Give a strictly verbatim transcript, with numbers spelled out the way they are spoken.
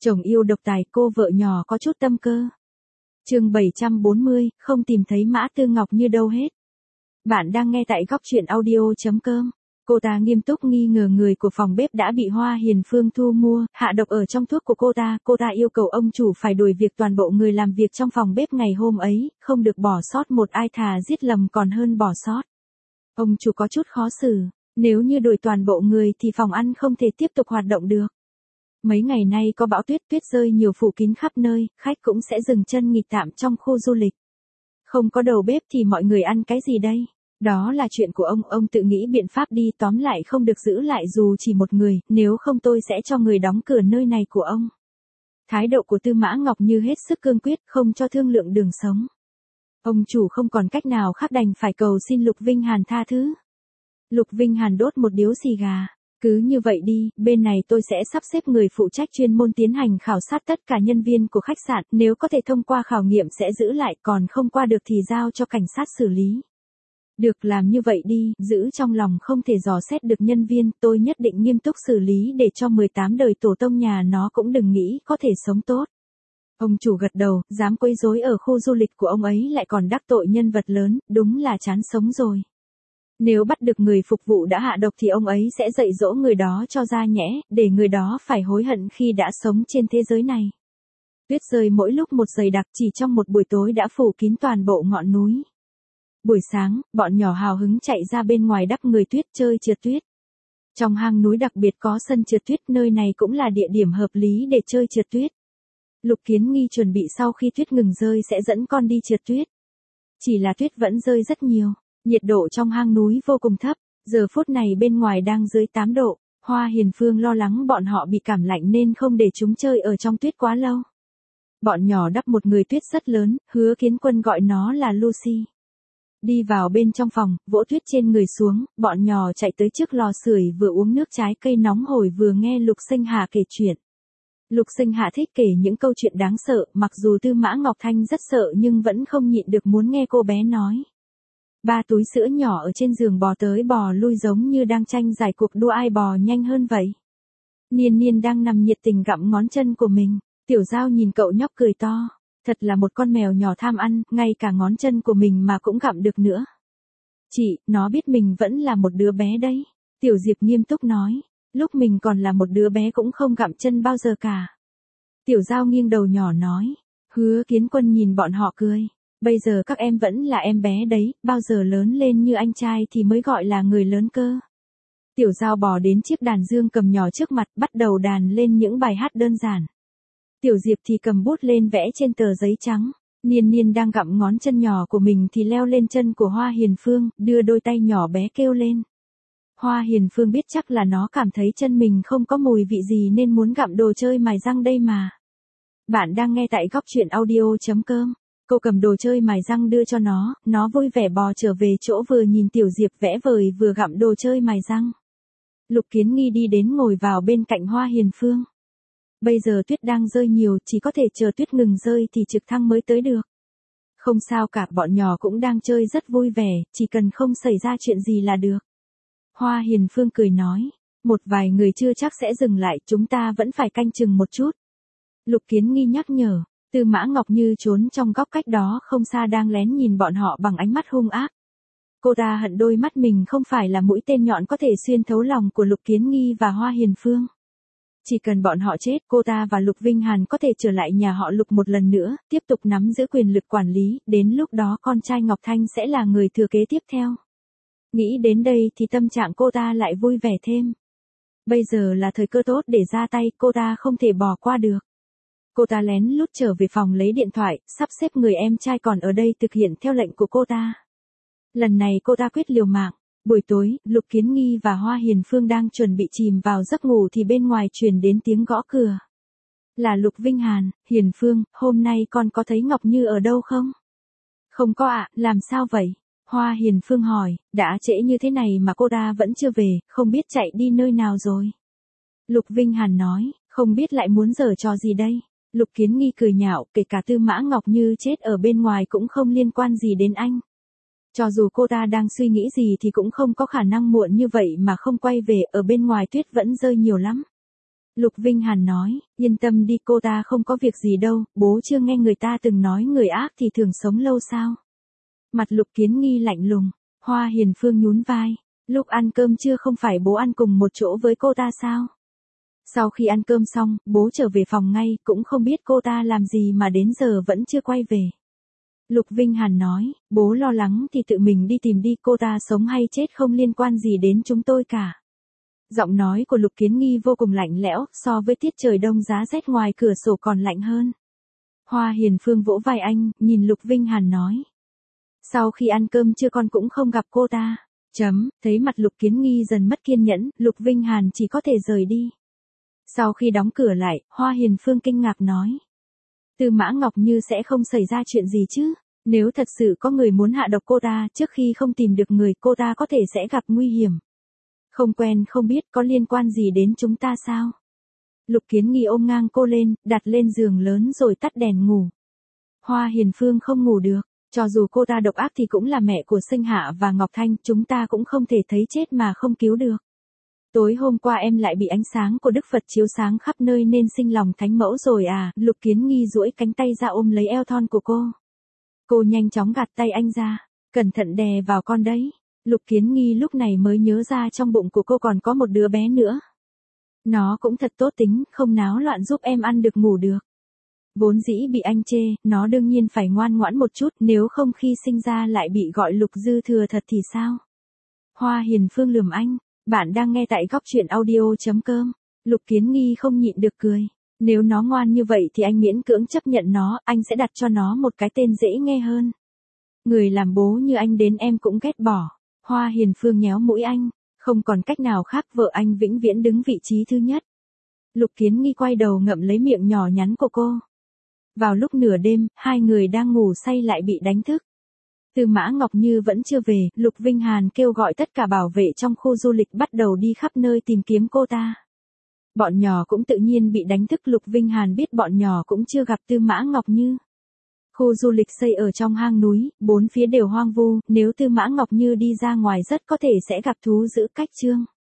Chồng yêu độc tài, cô vợ nhỏ có chút tâm cơ. Chương bảy trăm bốn mươi, không tìm thấy Mã Tư Ngọc Như đâu hết. Bạn đang nghe tại góc truyện audio chấm com. Cô ta nghiêm túc nghi ngờ người của phòng bếp đã bị Hoa Hiền Phương thu mua, hạ độc ở trong thuốc của cô ta. Cô ta yêu cầu ông chủ phải đuổi việc toàn bộ người làm việc trong phòng bếp ngày hôm ấy, không được bỏ sót một ai, thà giết lầm còn hơn bỏ sót. Ông chủ có chút khó xử, nếu như đuổi toàn bộ người thì phòng ăn không thể tiếp tục hoạt động được. Mấy ngày nay có bão tuyết, tuyết rơi nhiều phủ kín khắp nơi, khách cũng sẽ dừng chân nghỉ tạm trong khu du lịch. Không có đầu bếp thì mọi người ăn cái gì đây? Đó là chuyện của ông, ông tự nghĩ biện pháp đi, tóm lại không được giữ lại dù chỉ một người, nếu không tôi sẽ cho người đóng cửa nơi này của ông. Thái độ của Tư Mã Ngọc Như hết sức cương quyết, không cho thương lượng đường sống. Ông chủ không còn cách nào khác đành phải cầu xin Lục Vinh Hàn tha thứ. Lục Vinh Hàn đốt một điếu xì gà. Cứ như vậy đi, bên này tôi sẽ sắp xếp người phụ trách chuyên môn tiến hành khảo sát tất cả nhân viên của khách sạn, nếu có thể thông qua khảo nghiệm sẽ giữ lại, còn không qua được thì giao cho cảnh sát xử lý. Được, làm như vậy đi, giữ trong lòng không thể dò xét được nhân viên, tôi nhất định nghiêm túc xử lý để cho mười tám đời tổ tông nhà nó cũng đừng nghĩ có thể sống tốt. Ông chủ gật đầu, dám quấy rối ở khu du lịch của ông ấy lại còn đắc tội nhân vật lớn, đúng là chán sống rồi. Nếu bắt được người phục vụ đã hạ độc thì ông ấy sẽ dạy dỗ người đó cho ra nhẽ, để người đó phải hối hận khi đã sống trên thế giới này. Tuyết rơi mỗi lúc một dày đặc, chỉ trong một buổi tối đã phủ kín toàn bộ ngọn núi. Buổi sáng, bọn nhỏ hào hứng chạy ra bên ngoài đắp người tuyết chơi trượt tuyết. Trong hang núi đặc biệt có sân trượt tuyết, nơi này cũng là địa điểm hợp lý để chơi trượt tuyết. Lục Kiến Nghi chuẩn bị sau khi tuyết ngừng rơi sẽ dẫn con đi trượt tuyết. Chỉ là tuyết vẫn rơi rất nhiều. Nhiệt độ trong hang núi vô cùng thấp, giờ phút này bên ngoài đang dưới tám độ, Hoa Hiền Phương lo lắng bọn họ bị cảm lạnh nên không để chúng chơi ở trong tuyết quá lâu. Bọn nhỏ đắp một người tuyết rất lớn, Hứa Kiến Quân gọi nó là Lucy. Đi vào bên trong phòng, vỗ tuyết trên người xuống, bọn nhỏ chạy tới trước lò sưởi vừa uống nước trái cây nóng hổi vừa nghe Lục Sinh Hà kể chuyện. Lục Sinh Hà thích kể những câu chuyện đáng sợ, mặc dù Tư Mã Ngọc Thanh rất sợ nhưng vẫn không nhịn được muốn nghe cô bé nói. Ba túi sữa nhỏ ở trên giường bò tới bò lui giống như đang tranh giải cuộc đua ai bò nhanh hơn vậy. Niên Niên đang nằm nhiệt tình gặm ngón chân của mình, Tiểu Giao nhìn cậu nhóc cười to, thật là một con mèo nhỏ tham ăn, ngay cả ngón chân của mình mà cũng gặm được nữa. Chị, nó biết mình vẫn là một đứa bé đấy, Tiểu Diệp nghiêm túc nói, lúc mình còn là một đứa bé cũng không gặm chân bao giờ cả. Tiểu Giao nghiêng đầu nhỏ nói, Hứa Kiến Quân nhìn bọn họ cười. Bây giờ các em vẫn là em bé đấy, bao giờ lớn lên như anh trai thì mới gọi là người lớn cơ. Tiểu Giao bò đến chiếc đàn dương cầm nhỏ trước mặt, bắt đầu đàn lên những bài hát đơn giản. Tiểu Diệp thì cầm bút lên vẽ trên tờ giấy trắng. Niên Niên đang gặm ngón chân nhỏ của mình thì leo lên chân của Hoa Hiền Phương, đưa đôi tay nhỏ bé kêu lên. Hoa Hiền Phương biết chắc là nó cảm thấy chân mình không có mùi vị gì nên muốn gặm đồ chơi mài răng đây mà. Bạn đang nghe tại góc truyện audio chấm com. Cô cầm đồ chơi mài răng đưa cho nó, nó vui vẻ bò trở về chỗ vừa nhìn Tiểu Diệp vẽ vời vừa gặm đồ chơi mài răng. Lục Kiến Nghi đi đến ngồi vào bên cạnh Hoa Hiền Phương. Bây giờ tuyết đang rơi nhiều, chỉ có thể chờ tuyết ngừng rơi thì trực thăng mới tới được. Không sao cả, bọn nhỏ cũng đang chơi rất vui vẻ, chỉ cần không xảy ra chuyện gì là được. Hoa Hiền Phương cười nói, một vài người chưa chắc sẽ dừng lại, chúng ta vẫn phải canh chừng một chút. Lục Kiến Nghi nhắc nhở. Tư Mã Ngọc Như trốn trong góc cách đó không xa đang lén nhìn bọn họ bằng ánh mắt hung ác. Cô ta hận đôi mắt mình không phải là mũi tên nhọn có thể xuyên thấu lòng của Lục Kiến Nghi và Hoa Hiền Phương. Chỉ cần bọn họ chết, cô ta và Lục Vinh Hàn có thể trở lại nhà họ Lục một lần nữa, tiếp tục nắm giữ quyền lực quản lý, đến lúc đó con trai Ngọc Thanh sẽ là người thừa kế tiếp theo. Nghĩ đến đây thì tâm trạng cô ta lại vui vẻ thêm. Bây giờ là thời cơ tốt để ra tay, cô ta không thể bỏ qua được. Cô ta lén lút trở về phòng lấy điện thoại, sắp xếp người em trai còn ở đây thực hiện theo lệnh của cô ta. Lần này cô ta quyết liều mạng. Buổi tối, Lục Kiến Nghi và Hoa Hiền Phương đang chuẩn bị chìm vào giấc ngủ thì bên ngoài truyền đến tiếng gõ cửa. Là Lục Vinh Hàn. Hiền Phương, hôm nay con có thấy Ngọc Như ở đâu không? Không có ạ, làm sao vậy? Hoa Hiền Phương hỏi, đã trễ như thế này mà cô ta vẫn chưa về, không biết chạy đi nơi nào rồi. Lục Vinh Hàn nói, không biết lại muốn giở trò gì đây. Lục Kiến Nghi cười nhạo, kể cả Tư Mã Ngọc Như chết ở bên ngoài cũng không liên quan gì đến anh. Cho dù cô ta đang suy nghĩ gì thì cũng không có khả năng muộn như vậy mà không quay về, ở bên ngoài tuyết vẫn rơi nhiều lắm. Lục Vinh Hàn nói, yên tâm đi cô ta không có việc gì đâu, bố chưa nghe người ta từng nói người ác thì thường sống lâu sao. Mặt Lục Kiến Nghi lạnh lùng, Hoa Hiền Phương nhún vai, lúc ăn cơm trưa không phải bố ăn cùng một chỗ với cô ta sao? Sau khi ăn cơm xong, bố trở về phòng ngay, cũng không biết cô ta làm gì mà đến giờ vẫn chưa quay về. Lục Vinh Hàn nói, bố lo lắng thì tự mình đi tìm đi, cô ta sống hay chết không liên quan gì đến chúng tôi cả. Giọng nói của Lục Kiến Nghi vô cùng lạnh lẽo, so với tiết trời đông giá rét ngoài cửa sổ còn lạnh hơn. Hoa Hiền Phương vỗ vai anh, nhìn Lục Vinh Hàn nói. Sau khi ăn cơm trưa con cũng không gặp cô ta. Chấm, thấy mặt Lục Kiến Nghi dần mất kiên nhẫn, Lục Vinh Hàn chỉ có thể rời đi. Sau khi đóng cửa lại, Hoa Hiền Phương kinh ngạc nói. Tư Mã Ngọc Như sẽ không xảy ra chuyện gì chứ? Nếu thật sự có người muốn hạ độc cô ta, trước khi không tìm được người, cô ta có thể sẽ gặp nguy hiểm. Không quen không biết có liên quan gì đến chúng ta sao? Lục Kiến Nghi ôm ngang cô lên, đặt lên giường lớn rồi tắt đèn ngủ. Hoa Hiền Phương không ngủ được, cho dù cô ta độc ác thì cũng là mẹ của Sinh Hạ và Ngọc Thanh, chúng ta cũng không thể thấy chết mà không cứu được. Tối hôm qua em lại bị ánh sáng của Đức Phật chiếu sáng khắp nơi nên sinh lòng thánh mẫu rồi à? Lục Kiến Nghi duỗi cánh tay ra ôm lấy eo thon của cô. Cô nhanh chóng gạt tay anh ra, cẩn thận đè vào con đấy. Lục Kiến Nghi lúc này mới nhớ ra trong bụng của cô còn có một đứa bé nữa. Nó cũng thật tốt tính, không náo loạn giúp em ăn được ngủ được. Vốn dĩ bị anh chê, nó đương nhiên phải ngoan ngoãn một chút, nếu không khi sinh ra lại bị gọi Lục dư thừa thật thì sao? Hoa Hiền Phương lườm anh, bạn đang nghe tại góc truyện audio chấm com. Lục Kiến Nghi không nhịn được cười. Nếu nó ngoan như vậy thì anh miễn cưỡng chấp nhận nó, anh sẽ đặt cho nó một cái tên dễ nghe hơn. Người làm bố như anh đến em cũng ghét bỏ. Hoa Hiền Phương nhéo mũi anh, không còn cách nào khác, vợ anh vĩnh viễn đứng vị trí thứ nhất. Lục Kiến Nghi quay đầu ngậm lấy miệng nhỏ nhắn của cô. Vào lúc nửa đêm, hai người đang ngủ say lại bị đánh thức. Tư Mã Ngọc Như vẫn chưa về, Lục Vinh Hàn kêu gọi tất cả bảo vệ trong khu du lịch bắt đầu đi khắp nơi tìm kiếm cô ta. Bọn nhỏ cũng tự nhiên bị đánh thức, Lục Vinh Hàn biết bọn nhỏ cũng chưa gặp Tư Mã Ngọc Như. Khu du lịch xây ở trong hang núi, bốn phía đều hoang vu, nếu Tư Mã Ngọc Như đi ra ngoài rất có thể sẽ gặp thú dữ cách trương.